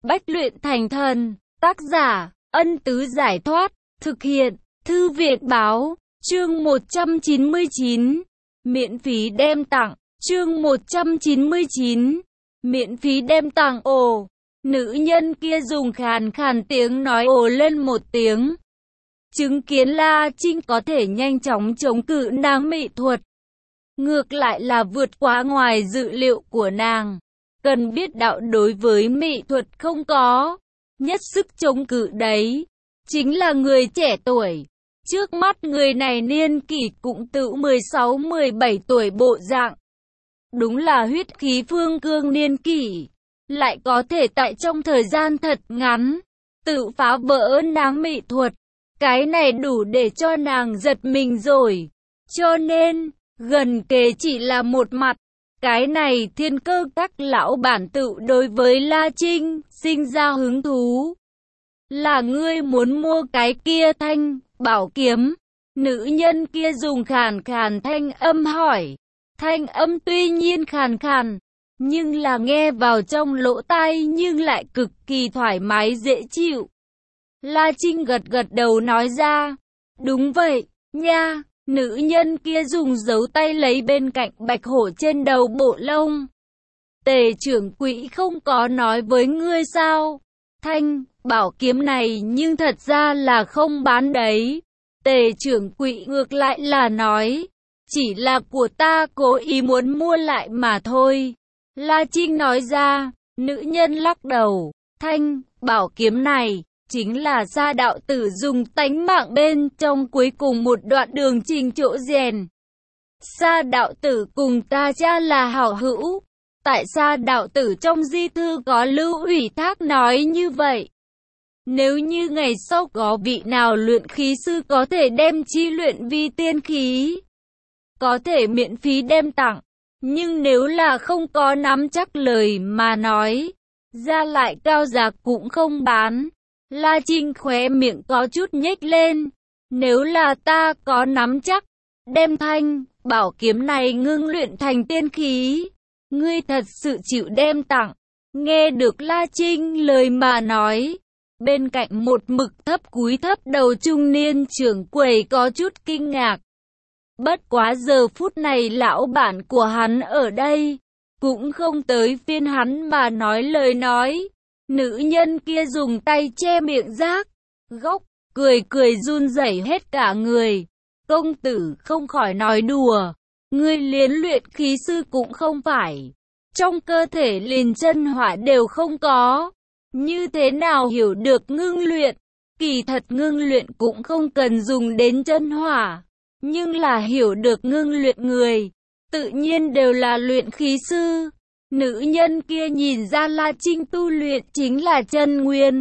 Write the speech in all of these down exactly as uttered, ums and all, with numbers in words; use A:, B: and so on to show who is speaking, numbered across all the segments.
A: Bách luyện thành thần. Tác giả, Ân Tứ Giải Thoát. Thực hiện, Thư viện Báo. Chương một trăm chín mươi chín. Miễn phí đem tặng. Chương một trăm chín mươi chín. Miễn phí đem tặng. Ồ. Nữ nhân kia dùng khàn khàn tiếng nói ồ lên một tiếng. Chứng kiến La Trinh có thể nhanh chóng chống cự nàng mỹ thuật. Ngược lại là vượt quá ngoài dự liệu của nàng. Cần biết đạo đối với mỹ thuật không có nhất sức chống cự đấy. Chính là người trẻ tuổi. Trước mắt người này niên kỷ cũng tự mười sáu mười bảy tuổi bộ dạng. Đúng là huyết khí phương cương niên kỷ. Lại có thể tại trong thời gian thật ngắn tự phá vỡ nàng mỹ thuật. Cái này đủ để cho nàng giật mình rồi. Cho nên, gần kề chỉ là một mặt. Cái này thiên cơ các lão bản tự đối với La Trinh sinh ra hứng thú. Là ngươi muốn mua cái kia thanh bảo kiếm? Nữ nhân kia dùng khàn khàn thanh âm hỏi. Thanh âm tuy nhiên khàn khàn, nhưng là nghe vào trong lỗ tai nhưng lại cực kỳ thoải mái dễ chịu. La Trinh gật gật đầu nói ra. Đúng vậy, nha. Nữ nhân kia dùng dấu tay lấy bên cạnh bạch hổ trên đầu bộ lông. Tề trưởng quỹ không có nói với ngươi sao? Thanh bảo kiếm này nhưng thật ra là không bán đấy. Tề trưởng quỹ ngược lại là nói. Chỉ là của ta cố ý muốn mua lại mà thôi. La Trinh nói ra. Nữ nhân lắc đầu. Thanh bảo kiếm này chính là Sa đạo tử dùng tánh mạng bên trong cuối cùng một đoạn đường trình chỗ rèn. Sa đạo tử cùng ta cha là hảo hữu. Tại Sa đạo tử trong di thư có lưu ủy thác nói như vậy. Nếu như ngày sau có vị nào luyện khí sư có thể đem chi luyện vi tiên khí, có thể miễn phí đem tặng. Nhưng nếu là không có nắm chắc lời mà nói, ra lại cao giá cũng không bán. La Trinh khóe miệng có chút nhếch lên. Nếu là ta có nắm chắc, đem thanh bảo kiếm này ngưng luyện thành tiên khí, ngươi thật sự chịu đem tặng. Nghe được La Trinh lời mà nói, bên cạnh một mực thấp cúi thấp đầu trung niên trưởng quầy có chút kinh ngạc. Bất quá giờ phút này lão bản của hắn ở đây, cũng không tới phiên hắn mà nói lời nói. Nữ nhân kia dùng tay che miệng rác, góc, cười cười run rẩy hết cả người. Công tử không khỏi nói đùa, ngươi liền luyện khí sư cũng không phải. Trong cơ thể liền chân hỏa đều không có. Như thế nào hiểu được ngưng luyện? Kỳ thật ngưng luyện cũng không cần dùng đến chân hỏa. Nhưng là hiểu được ngưng luyện người, tự nhiên đều là luyện khí sư. Nữ nhân kia nhìn ra La Trinh tu luyện chính là chân nguyên,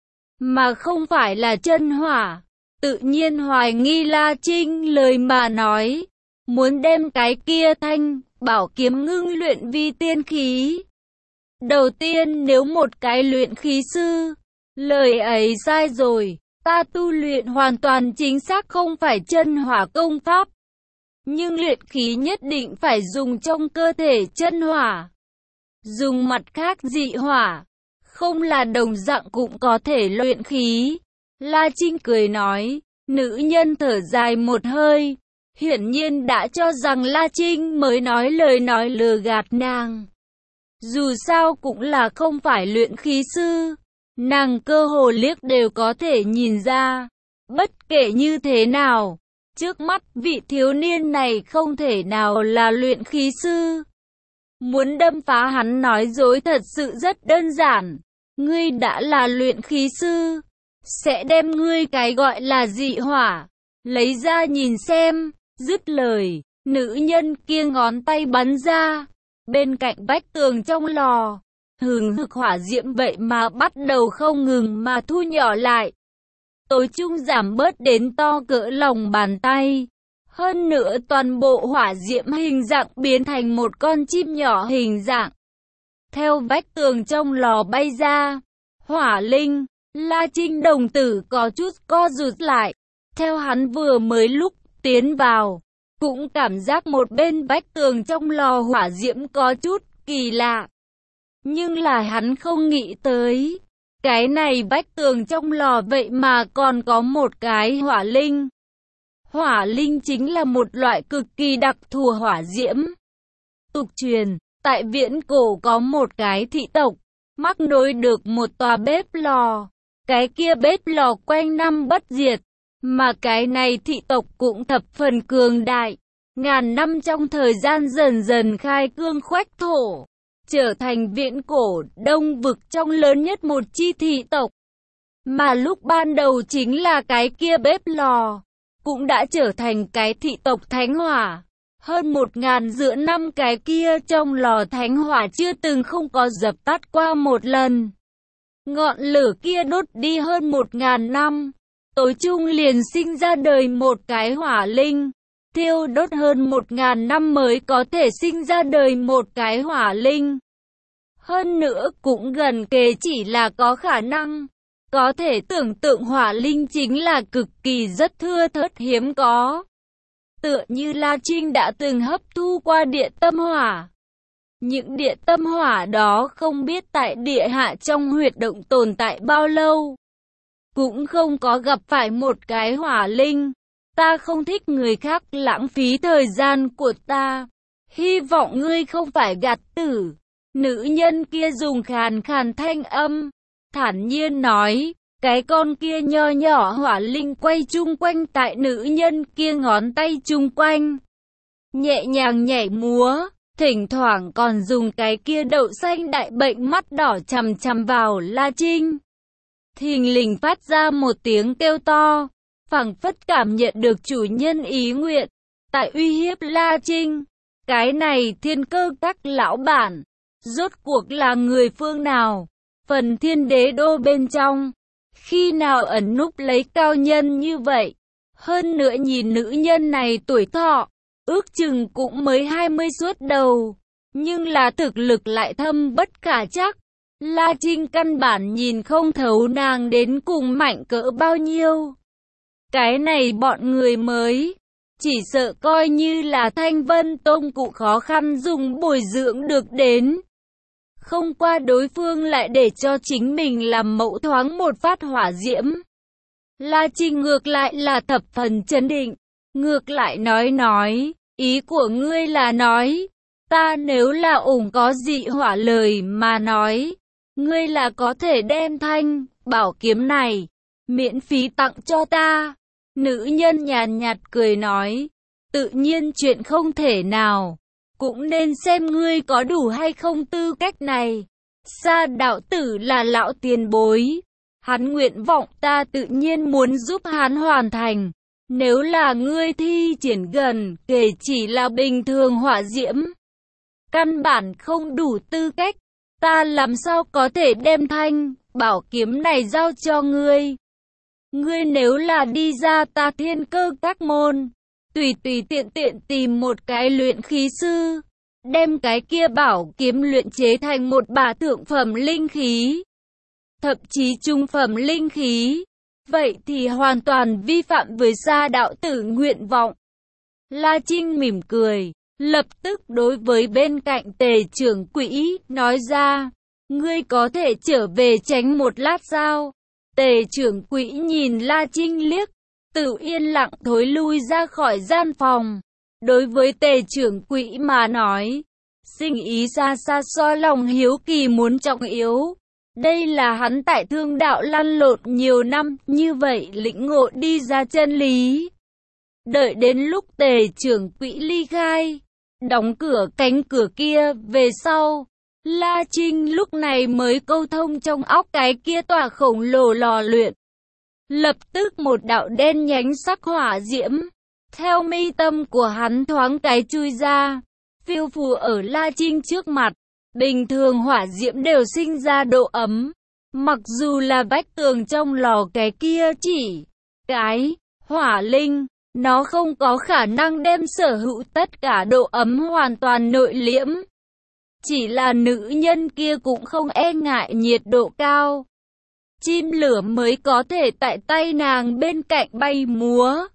A: mà không phải là chân hỏa. Tự nhiên hoài nghi La Trinh lời mà nói. Muốn đem cái kia thanh bảo kiếm ngưng luyện vi tiên khí. Đầu tiên nếu một cái luyện khí sư, lời ấy sai rồi. Ta tu luyện hoàn toàn chính xác không phải chân hỏa công pháp. Nhưng luyện khí nhất định phải dùng trong cơ thể chân hỏa. Dùng mặt khác dị hỏa, không là đồng dạng cũng có thể luyện khí. La Trinh cười nói. Nữ nhân thở dài một hơi, hiển nhiên đã cho rằng La Trinh mới nói lời nói lừa gạt nàng. Dù sao cũng là không phải luyện khí sư, nàng cơ hồ liếc đều có thể nhìn ra. Bất kể như thế nào, trước mắt vị thiếu niên này không thể nào là luyện khí sư. Muốn đâm phá hắn nói dối thật sự rất đơn giản. Ngươi đã là luyện khí sư, sẽ đem ngươi cái gọi là dị hỏa lấy ra nhìn xem. Dứt lời, nữ nhân kia ngón tay bắn ra. Bên cạnh vách tường trong lò, hừng hực hỏa diễm vậy mà bắt đầu không ngừng mà thu nhỏ lại. Tối trung giảm bớt đến to cỡ lòng bàn tay. Hơn nữa toàn bộ hỏa diễm hình dạng biến thành một con chim nhỏ hình dạng. Theo vách tường trong lò bay ra, hỏa linh, La Trinh đồng tử có chút co rụt lại. Theo hắn vừa mới lúc tiến vào, cũng cảm giác một bên vách tường trong lò hỏa diễm có chút kỳ lạ. Nhưng là hắn không nghĩ tới, Cái này vách tường trong lò vậy mà còn có một cái hỏa linh. Hỏa linh chính là một loại cực kỳ đặc thù hỏa diễm. Tục truyền, tại viễn cổ có một cái thị tộc, mắc nối được một tòa bếp lò. Cái kia bếp lò quanh năm bất diệt, mà cái này thị tộc cũng thập phần cường đại. Ngàn năm trong thời gian dần dần khai cương khoách thổ, trở thành viễn cổ đông vực trong lớn nhất một chi thị tộc. Mà lúc ban đầu chính là cái kia bếp lò, cũng đã trở thành cái thị tộc thánh hỏa. Hơn một ngàn giữa năm cái kia trong lò thánh hỏa chưa từng không có dập tắt qua một lần. Ngọn lửa kia đốt đi hơn một ngàn năm, tối chung liền sinh ra đời một cái hỏa linh. Thiêu đốt hơn một ngàn năm mới có thể sinh ra đời một cái hỏa linh. Hơn nữa cũng gần kề chỉ là có khả năng. Có thể tưởng tượng hỏa linh chính là cực kỳ rất thưa thớt hiếm có. Tựa như La Trinh đã từng hấp thu qua địa tâm hỏa. Những địa tâm hỏa đó không biết tại địa hạ trong huyệt động tồn tại bao lâu. Cũng không có gặp phải một cái hỏa linh. Ta không thích người khác lãng phí thời gian của ta. Hy vọng ngươi không phải gạt tử. Nữ nhân kia dùng khàn khàn thanh âm, thản nhiên nói. Cái con kia nho nhỏ hỏa linh quay chung quanh tại nữ nhân kia ngón tay chung quanh. Nhẹ nhàng nhảy múa, thỉnh thoảng còn dùng cái kia đậu xanh đại bệnh mắt đỏ chằm chằm vào La Trinh. Thình lình phát ra một tiếng kêu to, phảng phất cảm nhận được chủ nhân ý nguyện, tại uy hiếp La Trinh. Cái này thiên cơ các lão bản, rốt cuộc là người phương nào? Phần thiên đế đô bên trong, khi nào ẩn núp lấy cao nhân như vậy? Hơn nữa nhìn nữ nhân này tuổi thọ, ước chừng cũng mới hai mươi suốt đầu, nhưng là thực lực lại thâm bất khả trắc. La Trinh căn bản nhìn không thấu nàng đến cùng mạnh cỡ bao nhiêu. Cái này bọn người mới, chỉ sợ coi như là Thanh Vân Tông cụ khó khăn dùng bồi dưỡng được đến. Không qua đối phương lại để cho chính mình làm mẫu thoáng một phát hỏa diễm. La Trinh ngược lại là thập phần chấn định, ngược lại nói nói, ý của ngươi là nói, ta nếu là ủng có dị hỏa lời mà nói, ngươi là có thể đem thanh, bảo kiếm này, miễn phí tặng cho ta. Nữ nhân nhàn nhạt cười nói, tự nhiên chuyện không thể nào. Cũng nên xem ngươi có đủ hay không tư cách này. Sa đạo tử là lão tiền bối. Hắn nguyện vọng ta tự nhiên muốn giúp hắn hoàn thành. Nếu là ngươi thi triển gần kể chỉ là bình thường hỏa diễm, căn bản không đủ tư cách. Ta làm sao có thể đem thanh, bảo kiếm này giao cho ngươi. Ngươi nếu là đi ra ta thiên cơ các môn, tùy tùy tiện tiện tìm một cái luyện khí sư, đem cái kia bảo kiếm luyện chế thành một bả thượng phẩm linh khí, thậm chí trung phẩm linh khí, vậy thì hoàn toàn vi phạm với Sa đạo tử nguyện vọng. La Trinh mỉm cười, lập tức đối với bên cạnh Tề trưởng quỹ nói ra, ngươi có thể trở về tránh một lát sao? Tề trưởng quỹ nhìn La Trinh liếc, tự yên lặng thối lui ra khỏi gian phòng. Đối với Tề trưởng quỹ mà nói, sinh ý xa xa so lòng hiếu kỳ muốn trọng yếu. Đây là hắn tại thương đạo lăn lộn nhiều năm, như vậy lĩnh ngộ đi ra chân lý. Đợi đến lúc Tề trưởng quỹ ly khai, đóng cửa cánh cửa kia về sau, La Trinh lúc này mới câu thông trong óc cái kia tòa khổng lồ lò luyện. Lập tức một đạo đen nhánh sắc hỏa diễm, theo mi tâm của hắn thoáng cái chui ra, phiêu phù ở La Trinh trước mặt. Bình thường hỏa diễm đều sinh ra độ ấm, mặc dù là vách tường trong lò cái kia chỉ cái hỏa linh, nó không có khả năng đem sở hữu tất cả độ ấm hoàn toàn nội liễm. Chỉ là nữ nhân kia cũng không e ngại nhiệt độ cao. Chim lửa mới có thể tại tay nàng bên cạnh bay múa.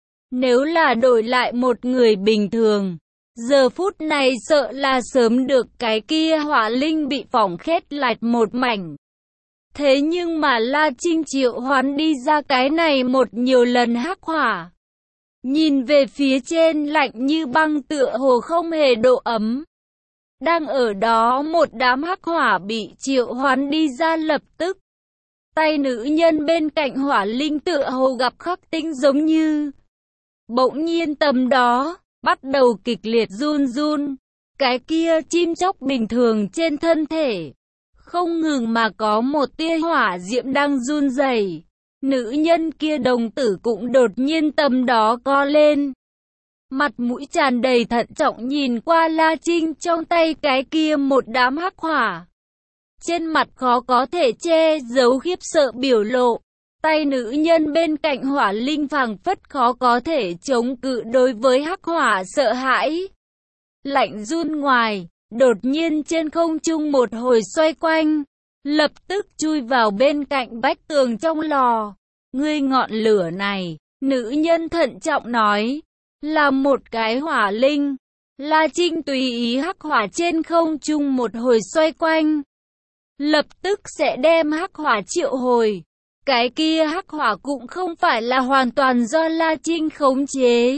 A: Nếu là đổi lại một người bình thường, giờ phút này sợ là sớm được cái kia hỏa linh bị phỏng khét lạch một mảnh. Thế nhưng mà La Trinh triệu hoán đi ra cái này một nhiều lần hắc hỏa. Nhìn về phía trên lạnh như băng tựa hồ không hề độ ấm. Đang ở đó một đám hắc hỏa bị triệu hoán đi ra lập tức. Tay nữ nhân bên cạnh hỏa linh tựa hồ gặp khắc tinh giống như. Bỗng nhiên tầm đó, bắt đầu kịch liệt run run. Cái kia chim chóc bình thường trên thân thể. Không ngừng mà có một tia hỏa diễm đang run rẩy. Nữ nhân kia đồng tử cũng đột nhiên tầm đó co lên. Mặt mũi tràn đầy thận trọng nhìn qua La Trinh trong tay cái kia một đám hắc hỏa. Trên mặt khó có thể che giấu khiếp sợ biểu lộ. Tay nữ nhân bên cạnh hỏa linh phảng phất khó có thể chống cự đối với hắc hỏa sợ hãi. Lạnh run ngoài, đột nhiên trên không trung một hồi xoay quanh. Lập tức chui vào bên cạnh vách tường trong lò. Ngươi ngọn lửa này, nữ nhân thận trọng nói, là một cái hỏa linh. La Trinh tùy ý hắc hỏa trên không trung một hồi xoay quanh. Lập tức sẽ đem hắc hỏa triệu hồi. Cái kia hắc hỏa cũng không phải là hoàn toàn do La Trinh khống chế.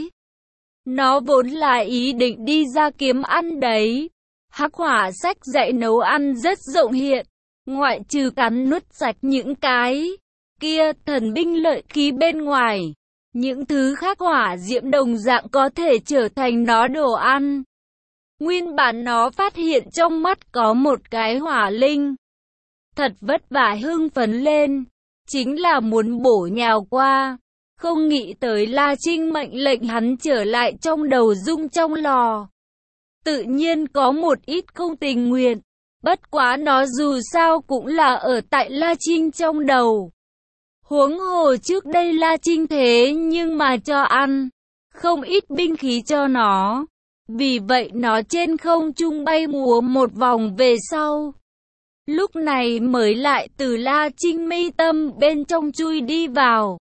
A: Nó vốn là ý định đi ra kiếm ăn đấy. Hắc hỏa sách dạy nấu ăn rất rộng hiện. Ngoại trừ cắn nuốt sạch những cái kia thần binh lợi khí bên ngoài. Những thứ khác hỏa diễm đồng dạng có thể trở thành nó đồ ăn. Nguyên bản nó phát hiện trong mắt có một cái hỏa linh. Thật vất vả hưng phấn lên. Chính là muốn bổ nhào qua. Không nghĩ tới La Trinh mệnh lệnh hắn trở lại trong đầu dung trong lò. Tự nhiên có một ít không tình nguyện. Bất quá nó dù sao cũng là ở tại La Trinh trong đầu. Huống hồ trước đây La Trinh thế nhưng mà cho ăn. Không ít binh khí cho nó. Vì vậy nó trên không trung bay múa một vòng về sau. Lúc này mới lại từ La Trinh mi tâm bên trong chui đi vào.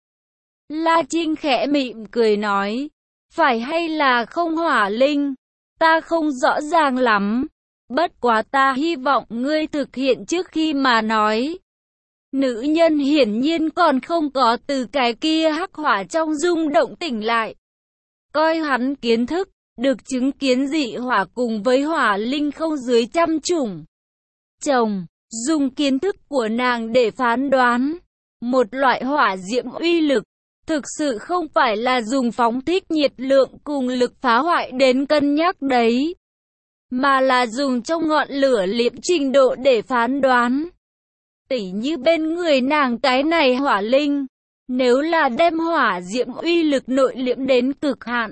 A: La Trinh khẽ mỉm cười nói. Phải hay là không hỏa linh? Ta không rõ ràng lắm. Bất quá ta hy vọng ngươi thực hiện trước khi mà nói. Nữ nhân hiển nhiên còn không có từ cái kia hắc hỏa trong rung động tỉnh lại. Coi hắn kiến thức, được chứng kiến dị hỏa cùng với hỏa linh không dưới trăm chủng. Chồng, dùng kiến thức của nàng để phán đoán. Một loại hỏa diễm uy lực, thực sự không phải là dùng phóng thích nhiệt lượng cùng lực phá hoại đến cân nhắc đấy. Mà là dùng trong ngọn lửa liễm trình độ để phán đoán. Tỉ như bên người nàng cái này hỏa linh, nếu là đem hỏa diễm uy lực nội liễm đến cực hạn,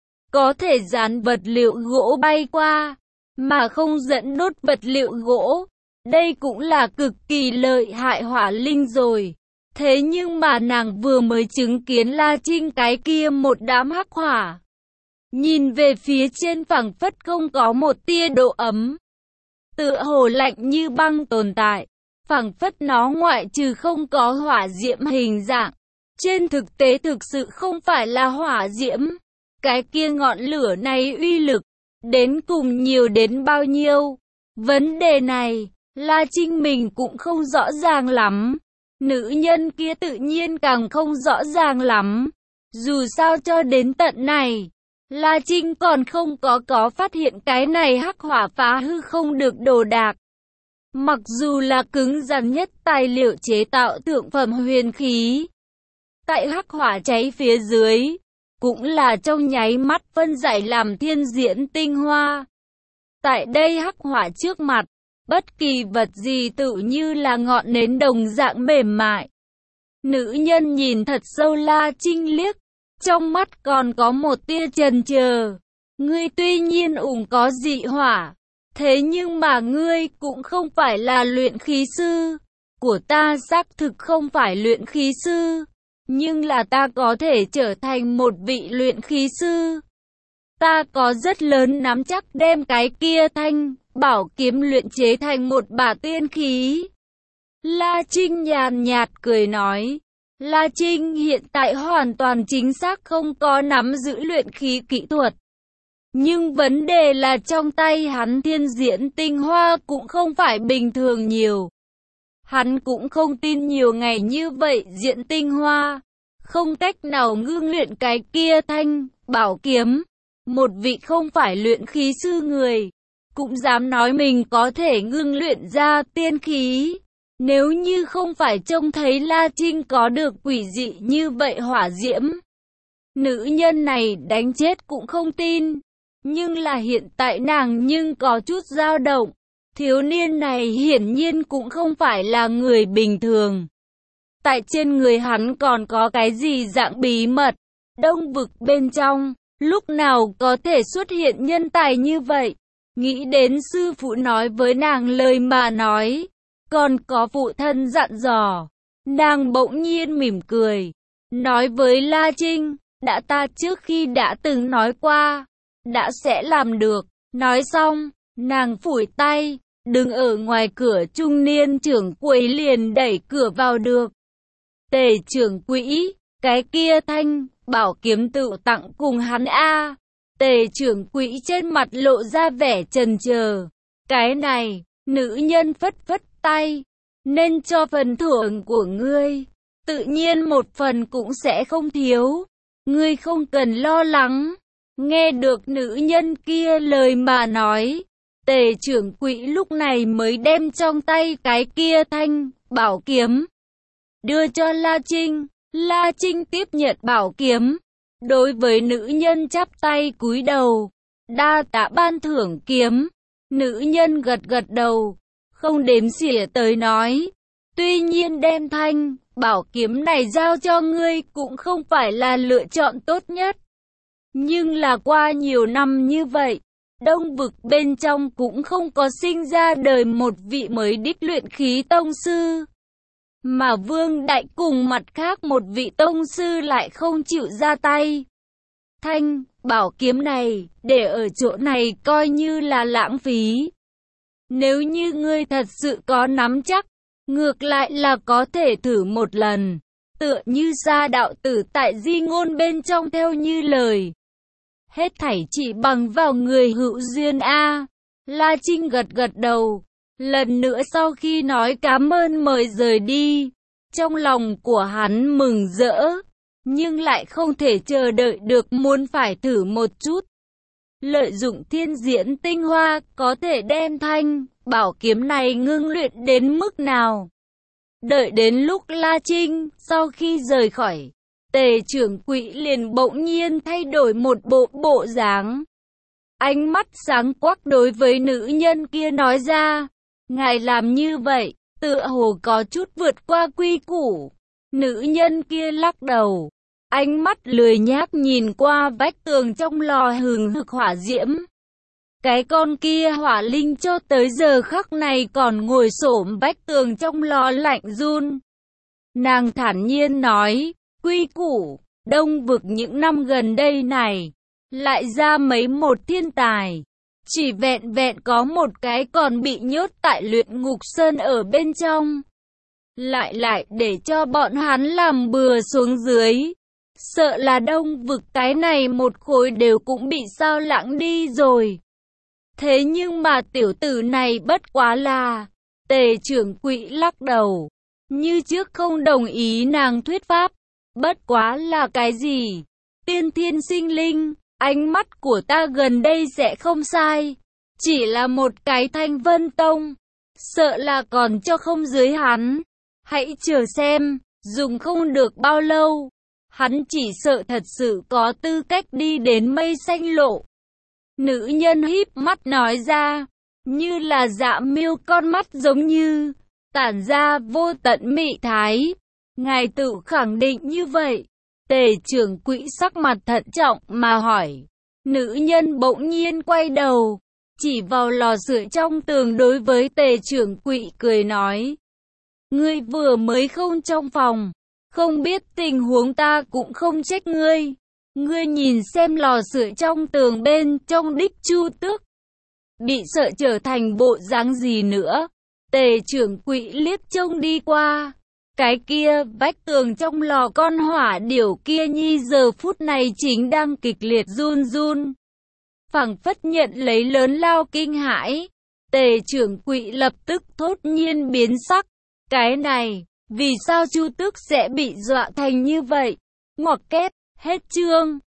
A: có thể dán vật liệu gỗ bay qua, mà không dẫn đốt vật liệu gỗ. Đây cũng là cực kỳ lợi hại hỏa linh rồi. Thế nhưng mà nàng vừa mới chứng kiến La Trinh cái kia một đám hắc hỏa. Nhìn về phía trên phảng phất không có một tia độ ấm. Tựa hồ lạnh như băng tồn tại. Phảng phất nó ngoại trừ không có hỏa diễm hình dạng. Trên thực tế thực sự không phải là hỏa diễm. Cái kia ngọn lửa này uy lực. Đến cùng nhiều đến bao nhiêu? Vấn đề này, La Trinh mình cũng không rõ ràng lắm. Nữ nhân kia tự nhiên càng không rõ ràng lắm. Dù sao cho đến tận này, La Trinh còn không có có phát hiện cái này hắc hỏa phá hư không được đồ đạc. Mặc dù là cứng rắn nhất tài liệu chế tạo thượng phẩm huyền khí. Tại hắc hỏa cháy phía dưới, cũng là trong nháy mắt phân giải làm thiên diễn tinh hoa. Tại đây hắc hỏa trước mặt, bất kỳ vật gì tự như là ngọn nến đồng dạng mềm mại. Nữ nhân nhìn thật sâu La Trinh liếc, trong mắt còn có một tia chần chờ. Ngươi tuy nhiên ủng có dị hỏa, thế nhưng mà ngươi cũng không phải là luyện khí sư. Của ta xác thực không phải luyện khí sư, nhưng là ta có thể trở thành một vị luyện khí sư. Ta có rất lớn nắm chắc đem cái kia thanh bảo kiếm luyện chế thành một bả tiên khí. La Trinh nhàn nhạt cười nói. La Trinh hiện tại hoàn toàn chính xác không có nắm giữ luyện khí kỹ thuật. Nhưng vấn đề là trong tay hắn thiên diễn tinh hoa cũng không phải bình thường nhiều. Hắn cũng không tin nhiều ngày như vậy Diễn Tinh Hoa không cách nào ngưng luyện cái kia thanh bảo kiếm. Một vị không phải luyện khí sư người cũng dám nói mình có thể ngưng luyện ra tiên khí. Nếu như không phải trông thấy La Trinh có được quỷ dị như vậy hỏa diễm, nữ nhân này đánh chết cũng không tin. Nhưng là hiện tại nàng nhưng có chút dao động. Thiếu niên này hiển nhiên cũng không phải là người bình thường. Tại trên người hắn còn có cái gì dạng bí mật. Đông vực bên trong, lúc nào có thể xuất hiện nhân tài như vậy. Nghĩ đến sư phụ nói với nàng lời mà nói, còn có phụ thân dặn dò. Nàng bỗng nhiên mỉm cười, nói với La Trinh, đã ta trước khi đã từng nói qua, đã sẽ làm được. Nói xong, nàng phủi tay, đứng ở ngoài cửa. Trung niên trưởng quỹ liền đẩy cửa vào được. Tề trưởng quỹ, cái kia thanh bảo kiếm tự tặng cùng hắn a. Tề trưởng quỹ trên mặt lộ ra vẻ chần chờ. Cái này, nữ nhân phất phất tay, nên cho phần thưởng của ngươi, tự nhiên một phần cũng sẽ không thiếu. Ngươi không cần lo lắng. Nghe được nữ nhân kia lời mà nói, Tề trưởng quỹ lúc này mới đem trong tay cái kia thanh bảo kiếm đưa cho La Trinh. La Trinh tiếp nhận bảo kiếm, đối với nữ nhân chắp tay cúi đầu, đa tạ ban thưởng kiếm. Nữ nhân gật gật đầu, không đếm xỉa tới nói, tuy nhiên đem thanh bảo kiếm này giao cho ngươi cũng không phải là lựa chọn tốt nhất. Nhưng là qua nhiều năm như vậy, Đông vực bên trong cũng không có sinh ra đời một vị mới đích luyện khí tông sư. Mà Vương Đại cùng mặt khác một vị tông sư lại không chịu ra tay. Thanh bảo kiếm này, để ở chỗ này coi như là lãng phí. Nếu như ngươi thật sự có nắm chắc, ngược lại là có thể thử một lần. Tựa như Sa đạo tử tại di ngôn bên trong theo như lời. Hết thảy chỉ bằng vào người hữu duyên a. La Trinh gật gật đầu. Lần nữa sau khi nói cảm ơn mời rời đi, trong lòng của hắn mừng rỡ, nhưng lại không thể chờ đợi được muốn phải thử một chút. Lợi dụng thiên diễn tinh hoa có thể đem thanh bảo kiếm này ngưng luyện đến mức nào. Đợi đến lúc La Trinh sau khi rời khỏi, Tề trưởng quỹ liền bỗng nhiên thay đổi một bộ bộ dáng. Ánh mắt sáng quắc đối với nữ nhân kia nói ra, ngài làm như vậy, tựa hồ có chút vượt qua quy củ. Nữ nhân kia lắc đầu, ánh mắt lười nhác nhìn qua vách tường trong lò hừng hực hỏa diễm. Cái con kia hỏa linh cho tới giờ khắc này còn ngồi xổm vách tường trong lò lạnh run. Nàng thản nhiên nói, quy củ, Đông vực những năm gần đây này, lại ra mấy một thiên tài. Chỉ vẹn vẹn có một cái còn bị nhốt tại luyện ngục sơn ở bên trong. Lại lại để cho bọn hắn làm bừa xuống dưới. Sợ là Đông vực cái này một khối đều cũng bị sao lãng đi rồi. Thế nhưng mà tiểu tử này bất quá là... Tề trưởng quỹ lắc đầu, như trước không đồng ý nàng thuyết pháp. Bất quá là cái gì? Tiên thiên sinh linh, ánh mắt của ta gần đây sẽ không sai. Chỉ là một cái Thanh Vân Tông, sợ là còn cho không dưới hắn. Hãy chờ xem, dùng không được bao lâu, hắn chỉ sợ thật sự có tư cách đi đến mây xanh lộ. Nữ nhân híp mắt nói ra, như là dạ miêu con mắt giống như, tản ra vô tận mị thái. Ngài tự khẳng định như vậy. Tề trưởng quỹ sắc mặt thận trọng mà hỏi. Nữ nhân bỗng nhiên quay đầu, chỉ vào lò sưởi trong tường đối với tề trưởng quỹ cười nói. Ngươi vừa mới không trong phòng, không biết tình huống ta cũng không trách ngươi. Ngươi nhìn xem lò sưởi trong tường bên trong đích Chu Tước, bị sợ trở thành bộ dáng gì nữa. Tề trưởng quỹ liếc trông đi qua. Cái kia vách tường trong lò con hỏa điểu kia nhi giờ phút này chính đang kịch liệt run run. Phảng phất nhận lấy lớn lao kinh hãi. Tề trưởng quỹ lập tức thốt nhiên biến sắc. Cái này, vì sao Chu Tước sẽ bị dọa thành như vậy? Ngoặc kép, hết chương.